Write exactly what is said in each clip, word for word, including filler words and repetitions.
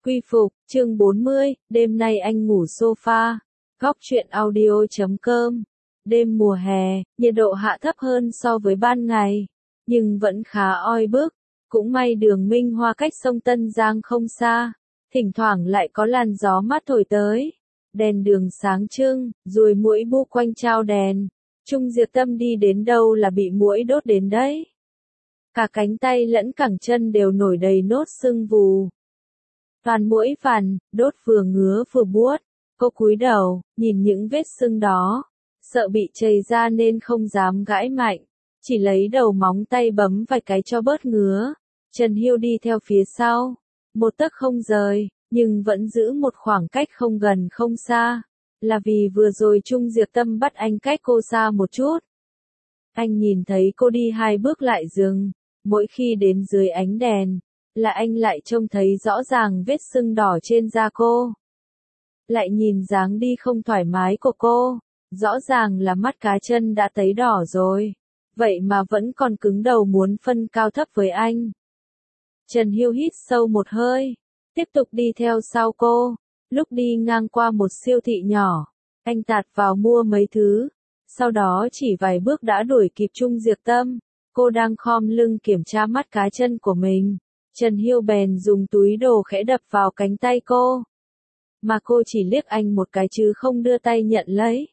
Quy phục, chương bốn mươi, đêm nay anh ngủ sofa. Góc truyện audio chấm com. Đêm mùa hè, nhiệt độ hạ thấp hơn so với ban ngày, nhưng vẫn khá oi bức. Cũng may đường Minh Hoa cách sông Tân Giang không xa, thỉnh thoảng lại có làn gió mát thổi tới. Đèn đường sáng trưng, ruồi muỗi bu quanh trao đèn. Trung Diệp Tâm đi đến đâu là bị muỗi đốt đến đấy. Cả cánh tay lẫn cẳng chân đều nổi đầy nốt sưng vù. Toàn muỗi vằn, đốt vừa ngứa vừa buốt. Cô cúi đầu, nhìn những vết sưng đó, sợ bị chảy ra nên không dám gãi mạnh, chỉ lấy đầu móng tay bấm vài cái cho bớt ngứa. Trần Hiêu đi theo phía sau, một tấc không rời, nhưng vẫn giữ một khoảng cách không gần không xa, là vì vừa rồi Trung Diệp Tâm bắt anh cách cô xa một chút. Anh nhìn thấy cô đi hai bước lại dừng, mỗi khi đến dưới ánh đèn, là anh lại trông thấy rõ ràng vết sưng đỏ trên da cô. Lại nhìn dáng đi không thoải mái của cô, rõ ràng là mắt cá chân đã tấy đỏ rồi, vậy mà vẫn còn cứng đầu muốn phân cao thấp với anh. Trần Hiêu hít sâu một hơi, tiếp tục đi theo sau cô. Lúc đi ngang qua một siêu thị nhỏ, anh tạt vào mua mấy thứ, sau đó chỉ vài bước đã đuổi kịp Trung Diệp Tâm. Cô đang khom lưng kiểm tra mắt cá chân của mình, Trần Hiêu bèn dùng túi đồ khẽ đập vào cánh tay cô. Mà cô chỉ liếc anh một cái chứ không đưa tay nhận lấy.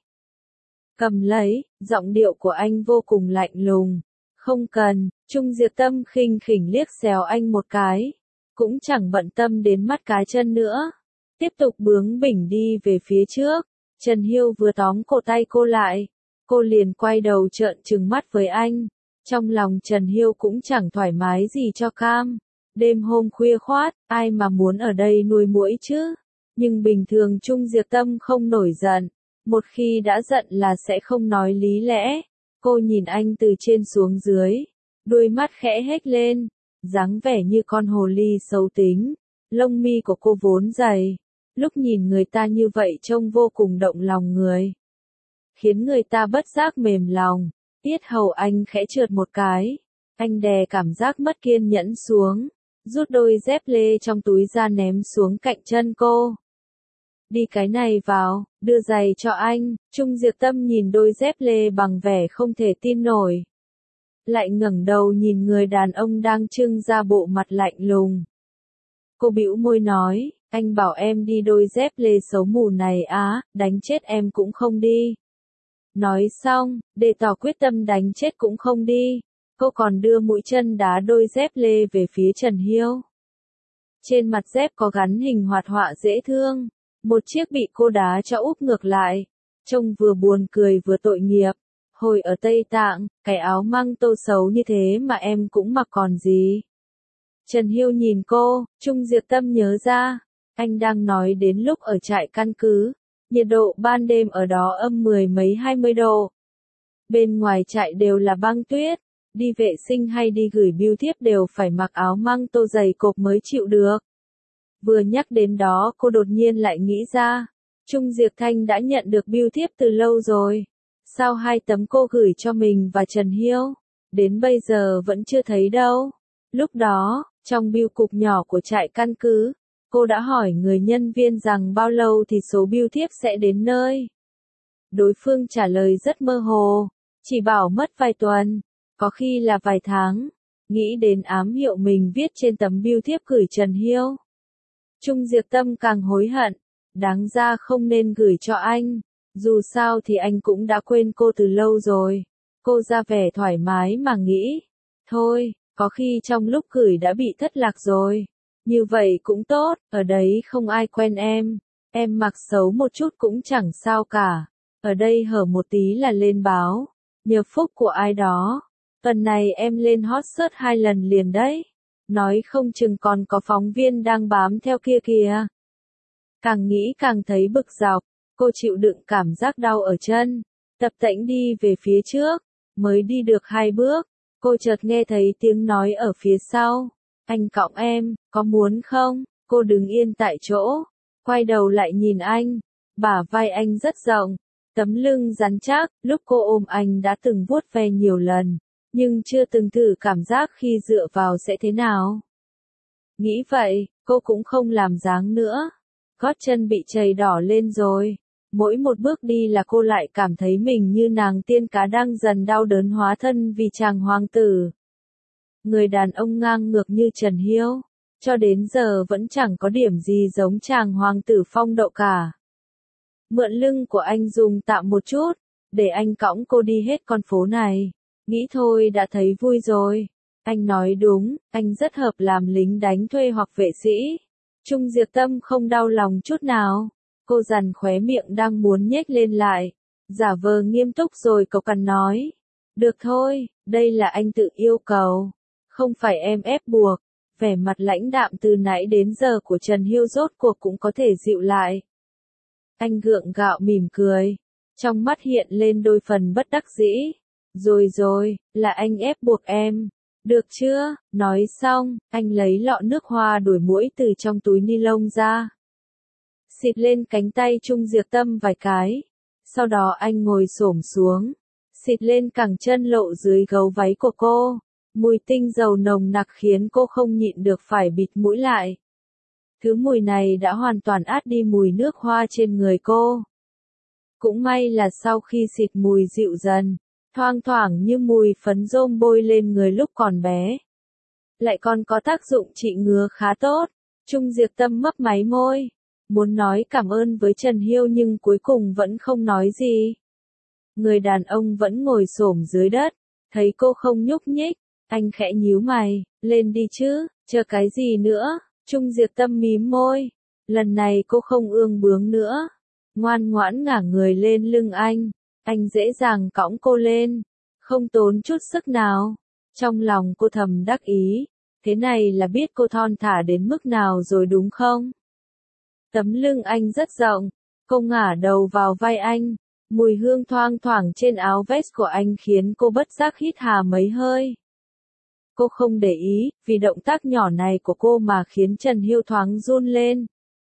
Cầm lấy, giọng điệu của anh vô cùng lạnh lùng. Không cần. Trung Diệp Tâm khinh khỉnh liếc xéo anh một cái, cũng chẳng bận tâm đến mắt cá chân nữa. Tiếp tục bướng bỉnh đi về phía trước. Trần Hiêu vừa tóm cổ tay cô lại, cô liền quay đầu trợn trừng mắt với anh. Trong lòng Trần Hiêu cũng chẳng thoải mái gì cho cam. Đêm hôm khuya khoát, ai mà muốn ở đây nuôi muỗi chứ? Nhưng bình thường Trung Diệp Tâm không nổi giận, một khi đã giận là sẽ không nói lý lẽ. Cô nhìn anh từ trên xuống dưới, đôi mắt khẽ hếch lên, dáng vẻ như con hồ ly xấu tính. Lông mi của cô vốn dày, lúc nhìn người ta như vậy trông vô cùng động lòng người, khiến người ta bất giác mềm lòng. Yết hầu anh khẽ trượt một cái, anh đè cảm giác mất kiên nhẫn xuống, rút đôi dép lê trong túi ra ném xuống cạnh chân cô. Đi cái này vào, đưa giày cho anh. Trung Diệp Tâm nhìn đôi dép lê bằng vẻ không thể tin nổi. Lại ngẩng đầu nhìn người đàn ông đang trưng ra bộ mặt lạnh lùng. Cô bĩu môi nói, anh bảo em đi đôi dép lê xấu mù này á, đánh chết em cũng không đi. Nói xong, để tỏ quyết tâm đánh chết cũng không đi, cô còn đưa mũi chân đá đôi dép lê về phía Trần Hiêu. Trên mặt dép có gắn hình hoạt họa dễ thương, một chiếc bị cô đá cho úp ngược lại, trông vừa buồn cười vừa tội nghiệp. Hồi ở Tây Tạng, cái áo măng tô xấu như thế mà em cũng mặc còn gì. Trần Hiêu nhìn cô, Trung Diệp Tâm nhớ ra, anh đang nói đến lúc ở trại căn cứ. Nhiệt độ ban đêm ở đó âm mười mấy hai mươi độ. Bên ngoài trại đều là băng tuyết, đi vệ sinh hay đi gửi bưu thiếp đều phải mặc áo măng tô dày cộp mới chịu được. Vừa nhắc đến đó cô đột nhiên lại nghĩ ra, Trung Diệp Thanh đã nhận được bưu thiếp từ lâu rồi. Sao hai tấm cô gửi cho mình và Trần Hiêu, đến bây giờ vẫn chưa thấy đâu. Lúc đó, trong bưu cục nhỏ của trại căn cứ, cô đã hỏi người nhân viên rằng bao lâu thì số bưu thiếp sẽ đến nơi. Đối phương trả lời rất mơ hồ, chỉ bảo mất vài tuần, có khi là vài tháng. Nghĩ đến ám hiệu mình viết trên tấm bưu thiếp gửi Trần Hiêu, Trung Diệp Tâm càng hối hận, đáng ra không nên gửi cho anh. Dù sao thì anh cũng đã quên cô từ lâu rồi. Cô ra vẻ thoải mái mà nghĩ, thôi, có khi trong lúc gửi đã bị thất lạc rồi. Như vậy cũng tốt, ở đấy không ai quen em, em mặc xấu một chút cũng chẳng sao cả. Ở đây hở một tí là lên báo, nhờ phúc của ai đó. Tuần này em lên hot search hai lần liền đấy. Nói không chừng còn có phóng viên đang bám theo kia kìa. Càng nghĩ càng thấy bực dọc, cô chịu đựng cảm giác đau ở chân, tập tễnh đi về phía trước. Mới đi được hai bước, cô chợt nghe thấy tiếng nói ở phía sau. Anh cõng em, có muốn không? Cô đứng yên tại chỗ, quay đầu lại nhìn anh. Bả vai anh rất rộng, tấm lưng rắn chắc. Lúc cô ôm anh đã từng vuốt ve nhiều lần, nhưng chưa từng thử cảm giác khi dựa vào sẽ thế nào. Nghĩ vậy, cô cũng không làm dáng nữa. Gót chân bị chày đỏ lên rồi. Mỗi một bước đi là cô lại cảm thấy mình như nàng tiên cá đang dần đau đớn hóa thân vì chàng hoàng tử. Người đàn ông ngang ngược như Trần Hiếu, cho đến giờ vẫn chẳng có điểm gì giống chàng hoàng tử phong độ cả. Mượn lưng của anh dùng tạm một chút, để anh cõng cô đi hết con phố này. Nghĩ thôi đã thấy vui rồi. Anh nói đúng, anh rất hợp làm lính đánh thuê hoặc vệ sĩ. Trung Diệp Tâm không đau lòng chút nào. Cô dằn khóe miệng đang muốn nhếch lên lại. Giả vờ nghiêm túc rồi cộc cằn nói. Được thôi, đây là anh tự yêu cầu. Không phải em ép buộc. Vẻ mặt lãnh đạm từ nãy đến giờ của Trần Hiêu rốt cuộc cũng có thể dịu lại. Anh gượng gạo mỉm cười. Trong mắt hiện lên đôi phần bất đắc dĩ. Rồi rồi, là anh ép buộc em. Được chưa? Nói xong, anh lấy lọ nước hoa đuổi muỗi từ trong túi ni lông ra. Xịt lên cánh tay Trung Diệp Tâm vài cái. Sau đó anh ngồi xổm xuống. Xịt lên cẳng chân lộ dưới gấu váy của cô. Mùi tinh dầu nồng nặc khiến cô không nhịn được phải bịt mũi lại. Thứ mùi này đã hoàn toàn át đi mùi nước hoa trên người cô. Cũng may là sau khi xịt mùi dịu dần, thoang thoảng như mùi phấn rôm bôi lên người lúc còn bé. Lại còn có tác dụng trị ngứa khá tốt. Trung Diệp Tâm mấp máy môi. Muốn nói cảm ơn với Trần Hiêu nhưng cuối cùng vẫn không nói gì. Người đàn ông vẫn ngồi xổm dưới đất. Thấy cô không nhúc nhích. Anh khẽ nhíu mày. Lên đi chứ, chờ cái gì nữa. Trung Diệp Tâm mím môi. Lần này cô không ương bướng nữa. Ngoan ngoãn ngả người lên lưng anh. Anh dễ dàng cõng cô lên. Không tốn chút sức nào. Trong lòng cô thầm đắc ý. Thế này là biết cô thon thả đến mức nào rồi đúng không? Tấm lưng anh rất rộng. Cô ngả đầu vào vai anh. Mùi hương thoang thoảng trên áo vest của anh khiến cô bất giác hít hà mấy hơi. Cô không để ý, vì động tác nhỏ này của cô mà khiến Trần Hiêu thoáng run lên.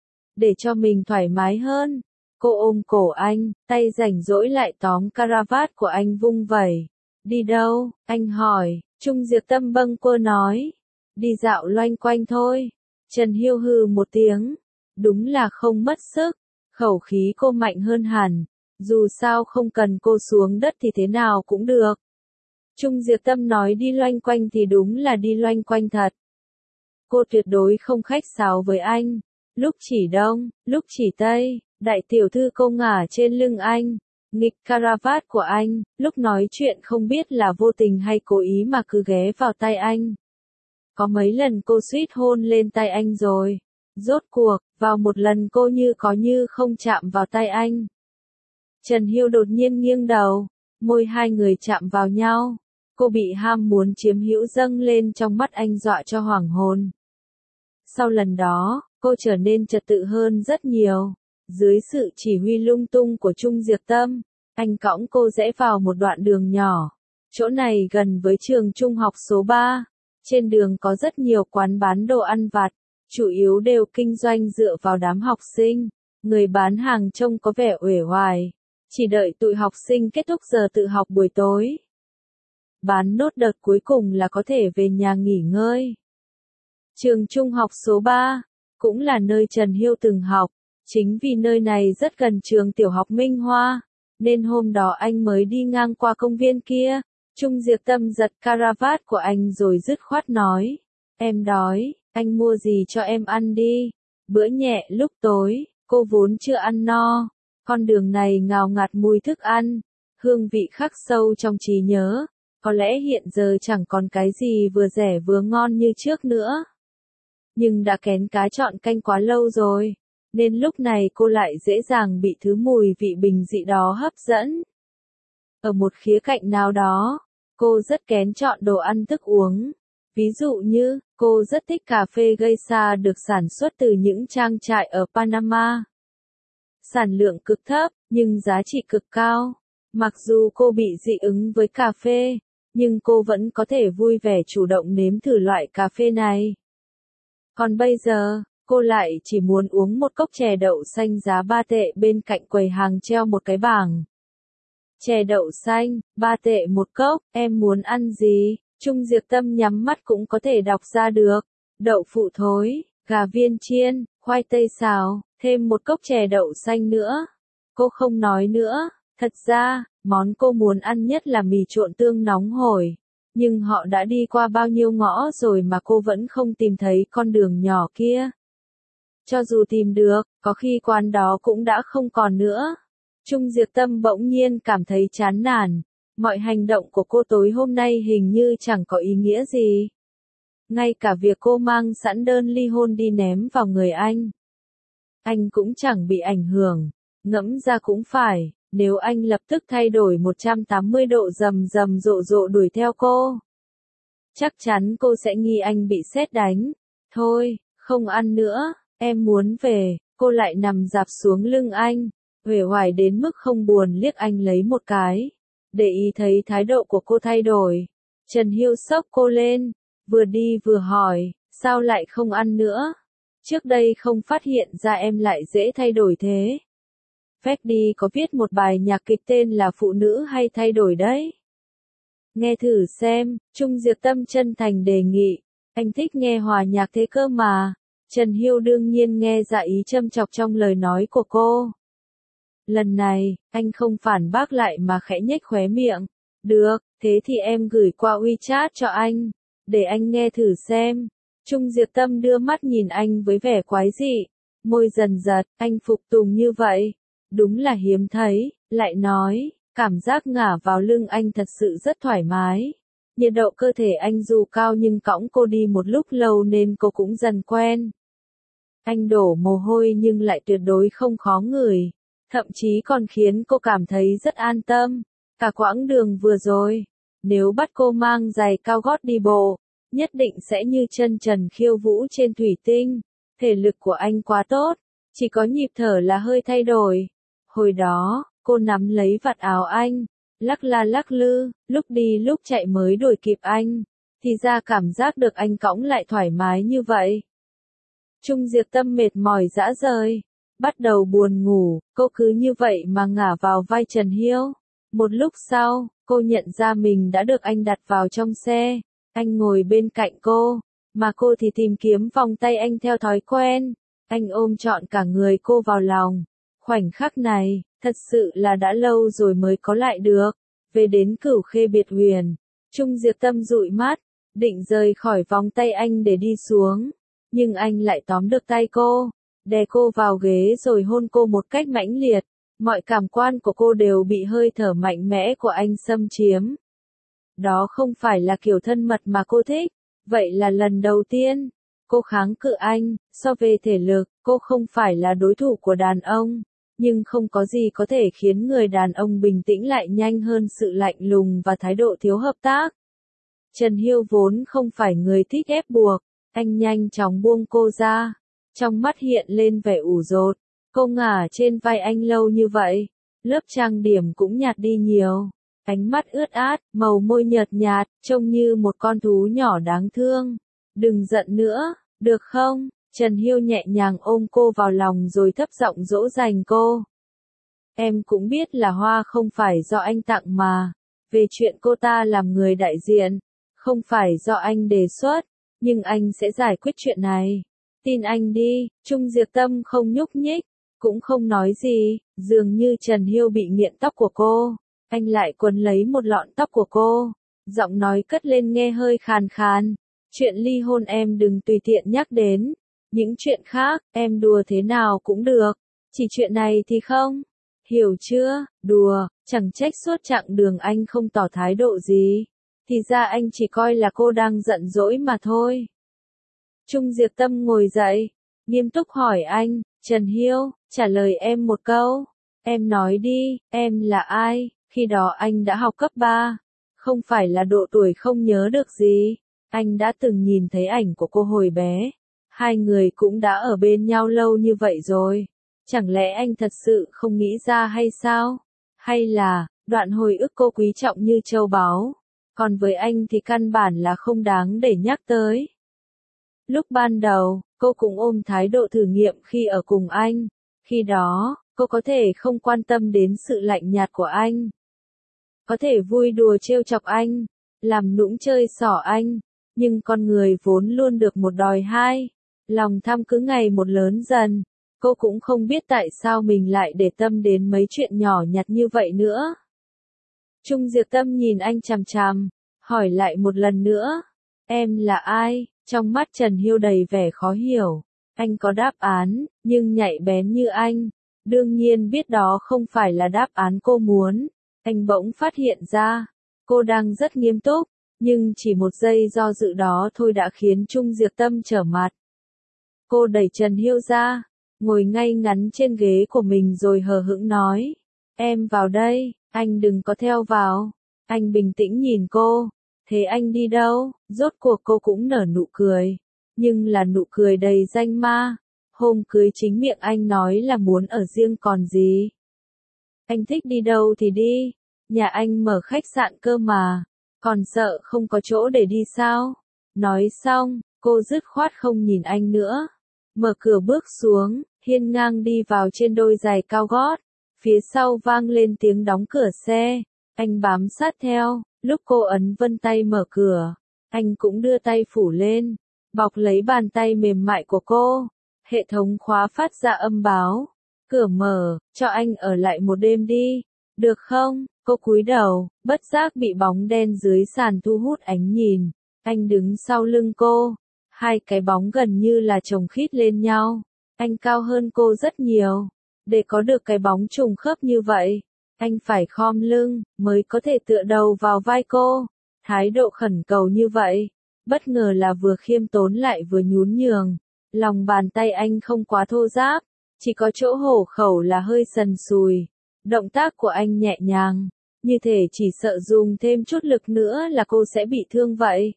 Để cho mình thoải mái hơn, cô ôm cổ anh, tay rảnh rỗi lại tóm caravat của anh vung vẩy. Đi đâu? Anh hỏi. Trung Diệp Tâm bâng quơ nói. Đi dạo loanh quanh thôi. Trần Hiêu hừ một tiếng. Đúng là không mất sức. Khẩu khí cô mạnh hơn hẳn. Dù sao không cần cô xuống đất thì thế nào cũng được. Trung Diệp Tâm nói đi loanh quanh thì đúng là đi loanh quanh thật. Cô tuyệt đối không khách sáo với anh. Lúc chỉ đông, lúc chỉ tây, đại tiểu thư cô ngả trên lưng anh, nghịch caravat của anh, lúc nói chuyện không biết là vô tình hay cố ý mà cứ ghé vào tay anh. Có mấy lần cô suýt hôn lên tay anh rồi. Rốt cuộc, vào một lần cô như có như không chạm vào tay anh. Trần Hiêu đột nhiên nghiêng đầu, môi hai người chạm vào nhau. Cô bị ham muốn chiếm hữu dâng lên trong mắt anh dọa cho hoảng hồn. Sau lần đó, cô trở nên trật tự hơn rất nhiều. Dưới sự chỉ huy lung tung của Trung Diệp Tâm, anh cõng cô rẽ vào một đoạn đường nhỏ. Chỗ này gần với trường trung học số ba. Trên đường có rất nhiều quán bán đồ ăn vặt, chủ yếu đều kinh doanh dựa vào đám học sinh. Người bán hàng trông có vẻ uể oải, chỉ đợi tụi học sinh kết thúc giờ tự học buổi tối. Bán nốt đợt cuối cùng là có thể về nhà nghỉ ngơi. Trường trung học số ba, cũng là nơi Trần Hiêu từng học. Chính vì nơi này rất gần trường tiểu học Minh Hoa, nên hôm đó anh mới đi ngang qua công viên kia. Trung Diệp Tâm giật caravat của anh rồi dứt khoát nói. Em đói, anh mua gì cho em ăn đi. Bữa nhẹ lúc tối, cô vốn chưa ăn no. Con đường này ngào ngạt mùi thức ăn, hương vị khắc sâu trong trí nhớ. Có lẽ hiện giờ chẳng còn cái gì vừa rẻ vừa ngon như trước nữa. Nhưng đã kén cá chọn canh quá lâu rồi, nên lúc này cô lại dễ dàng bị thứ mùi vị bình dị đó hấp dẫn. Ở một khía cạnh nào đó, cô rất kén chọn đồ ăn thức uống. Ví dụ như, cô rất thích cà phê Geisha được sản xuất từ những trang trại ở Panama. Sản lượng cực thấp, nhưng giá trị cực cao. Mặc dù cô bị dị ứng với cà phê, nhưng cô vẫn có thể vui vẻ chủ động nếm thử loại cà phê này. Còn bây giờ, cô lại chỉ muốn uống một cốc chè đậu xanh giá ba tệ bên cạnh quầy hàng treo một cái bảng. Chè đậu xanh, ba tệ một cốc, em muốn ăn gì? Trung Diệp Tâm nhắm mắt cũng có thể đọc ra được. đậu phụ thối, gà viên chiên, khoai tây xào, thêm một cốc chè đậu xanh nữa. Cô không nói nữa, thật ra, món cô muốn ăn nhất là mì trộn tương nóng hổi. Nhưng họ đã đi qua bao nhiêu ngõ rồi mà cô vẫn không tìm thấy con đường nhỏ kia. Cho dù tìm được, có khi quán đó cũng đã không còn nữa. Trung Diệp Tâm bỗng nhiên cảm thấy chán nản. Mọi hành động của cô tối hôm nay hình như chẳng có ý nghĩa gì. Ngay cả việc cô mang sẵn đơn ly hôn đi ném vào người anh. Anh cũng chẳng bị ảnh hưởng. Ngẫm ra cũng phải, nếu anh lập tức thay đổi một trăm tám mươi độ rầm rầm rộ rộ đuổi theo cô. Chắc chắn cô sẽ nghi anh bị sét đánh. Thôi, không ăn nữa, em muốn về. Cô lại nằm dạp xuống lưng anh, uể oải đến mức không buồn liếc anh lấy một cái. Để ý thấy thái độ của cô thay đổi. Trần Hiêu xốc cô lên, vừa đi vừa hỏi, sao lại không ăn nữa? Trước đây không phát hiện ra em lại dễ thay đổi thế. Ferdy có viết một bài nhạc kịch tên là Phụ nữ hay thay đổi đấy. Nghe thử xem, Trung Diệp Tâm chân thành đề nghị. Anh thích nghe hòa nhạc thế cơ mà. Trần Hiêu đương nhiên nghe ra ý châm chọc trong lời nói của cô. Lần này, anh không phản bác lại mà khẽ nhếch khóe miệng. Được, thế thì em gửi qua WeChat cho anh. Để anh nghe thử xem. Trung Diệp Tâm đưa mắt nhìn anh với vẻ quái dị. Môi dần giật, anh phục tùng như vậy. Đúng là hiếm thấy, lại nói, cảm giác ngả vào lưng anh thật sự rất thoải mái. Nhiệt độ cơ thể anh dù cao nhưng cõng cô đi một lúc lâu nên cô cũng dần quen. Anh đổ mồ hôi nhưng lại tuyệt đối không khó ngửi. Thậm chí còn khiến cô cảm thấy rất an tâm. Cả quãng đường vừa rồi, nếu bắt cô mang giày cao gót đi bộ, nhất định sẽ như chân trần khiêu vũ trên thủy tinh. Thể lực của anh quá tốt, chỉ có nhịp thở là hơi thay đổi. Hồi đó, cô nắm lấy vạt áo anh, lắc la lắc lư, lúc đi lúc chạy mới đuổi kịp anh. Thì ra cảm giác được anh cõng lại thoải mái như vậy. Trung Diệp Tâm mệt mỏi rã rời, bắt đầu buồn ngủ, cô cứ như vậy mà ngả vào vai Trần Hiêu. Một lúc sau, cô nhận ra mình đã được anh đặt vào trong xe. Anh ngồi bên cạnh cô, mà cô thì tìm kiếm vòng tay anh theo thói quen. Anh ôm trọn cả người cô vào lòng. Khoảnh khắc này, thật sự là đã lâu rồi mới có lại được. Về đến Cửu Khê biệt huyền, Trung Diệp Tâm dụi mắt, định rời khỏi vòng tay anh để đi xuống. Nhưng anh lại tóm được tay cô, đè cô vào ghế rồi hôn cô một cách mãnh liệt. Mọi cảm quan của cô đều bị hơi thở mạnh mẽ của anh xâm chiếm. Đó không phải là kiểu thân mật mà cô thích. Vậy là lần đầu tiên, cô kháng cự anh. So về thể lực, cô không phải là đối thủ của đàn ông. Nhưng không có gì có thể khiến người đàn ông bình tĩnh lại nhanh hơn sự lạnh lùng và thái độ thiếu hợp tác. Trần Hiêu vốn không phải người thích ép buộc. Anh nhanh chóng buông cô ra. Trong mắt hiện lên vẻ ủ rột. Cô ngả trên vai anh lâu như vậy. Lớp trang điểm cũng nhạt đi nhiều. Ánh mắt ướt át, màu môi nhợt nhạt, trông như một con thú nhỏ đáng thương. Đừng giận nữa, được không? Trần Hiêu nhẹ nhàng ôm cô vào lòng rồi thấp giọng dỗ dành cô. Em cũng biết là hoa không phải do anh tặng mà. Về chuyện cô ta làm người đại diện, không phải do anh đề xuất, nhưng anh sẽ giải quyết chuyện này. Tin anh đi. Trung Diệp Tâm không nhúc nhích, cũng không nói gì, dường như Trần Hiêu bị nghiện tóc của cô. Anh lại quấn lấy một lọn tóc của cô, giọng nói cất lên nghe hơi khàn khàn. Chuyện ly hôn em đừng tùy tiện nhắc đến, những chuyện khác, em đùa thế nào cũng được, chỉ chuyện này thì không. Hiểu chưa? Đùa, chẳng trách suốt chặng đường anh không tỏ thái độ gì. Thì ra anh chỉ coi là cô đang giận dỗi mà thôi. Trung Diệp Tâm ngồi dậy, nghiêm túc hỏi anh, Trần Hiêu, trả lời em một câu. Em nói đi, em là ai? Khi đó anh đã học cấp ba. Không phải là độ tuổi không nhớ được gì. Anh đã từng nhìn thấy ảnh của cô hồi bé. Hai người cũng đã ở bên nhau lâu như vậy rồi. Chẳng lẽ anh thật sự không nghĩ ra hay sao? Hay là, đoạn hồi ức cô quý trọng như châu báu. Còn với anh thì căn bản là không đáng để nhắc tới. Lúc ban đầu, cô cũng ôm thái độ thử nghiệm khi ở cùng anh. Khi đó, cô có thể không quan tâm đến sự lạnh nhạt của anh. Có thể vui đùa trêu chọc anh, làm nũng chơi xỏ anh. Nhưng con người vốn luôn được một đòi hai. Lòng tham cứ ngày một lớn dần. Cô cũng không biết tại sao mình lại để tâm đến mấy chuyện nhỏ nhặt như vậy nữa. Trung Diệp Tâm nhìn anh chằm chằm, hỏi lại một lần nữa. Em là ai? Trong mắt Trần Hiêu đầy vẻ khó hiểu. Anh có đáp án, nhưng nhạy bén như anh. Đương nhiên biết đó không phải là đáp án cô muốn. Anh bỗng phát hiện ra, cô đang rất nghiêm túc, nhưng chỉ một giây do dự đó thôi đã khiến Trung Diệp Tâm trở mặt. Cô đẩy Trần Hiêu ra, ngồi ngay ngắn trên ghế của mình rồi hờ hững nói. Em vào đây, anh đừng có theo vào. Anh bình tĩnh nhìn cô. Thế anh đi đâu? Rốt cuộc cô cũng nở nụ cười. Nhưng là nụ cười đầy danh ma. Hôm cưới chính miệng anh nói là muốn ở riêng còn gì. Anh thích đi đâu thì đi. Nhà anh mở khách sạn cơ mà. Còn sợ không có chỗ để đi sao? Nói xong, cô dứt khoát không nhìn anh nữa. Mở cửa bước xuống, hiên ngang đi vào trên đôi giày cao gót. Phía sau vang lên tiếng đóng cửa xe. Anh bám sát theo. Lúc cô ấn vân tay mở cửa, anh cũng đưa tay phủ lên, bọc lấy bàn tay mềm mại của cô. Hệ thống khóa phát ra âm báo. Cửa mở, cho anh ở lại một đêm đi. Được không? Cô cúi đầu, bất giác bị bóng đen dưới sàn thu hút ánh nhìn. Anh đứng sau lưng cô. Hai cái bóng gần như là chồng khít lên nhau. Anh cao hơn cô rất nhiều. Để có được cái bóng trùng khớp như vậy, anh phải khom lưng, mới có thể tựa đầu vào vai cô. Thái độ khẩn cầu như vậy, bất ngờ là vừa khiêm tốn lại vừa nhún nhường. Lòng bàn tay anh không quá thô ráp, chỉ có chỗ hổ khẩu là hơi sần sùi. Động tác của anh nhẹ nhàng, như thể chỉ sợ dùng thêm chút lực nữa là cô sẽ bị thương vậy.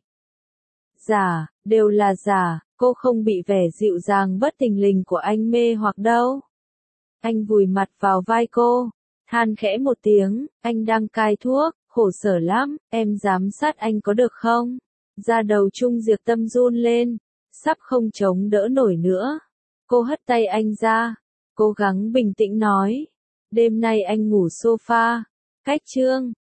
Giả, đều là giả, cô không bị vẻ dịu dàng bất thình lình của anh mê hoặc đâu. Anh vùi mặt vào vai cô, than khẽ một tiếng, anh đang cai thuốc, khổ sở lắm, em giám sát anh có được không? Da đầu Trung Diệp Tâm run lên, sắp không chống đỡ nổi nữa. Cô hất tay anh ra, cố gắng bình tĩnh nói, đêm nay anh ngủ sofa, cách chương.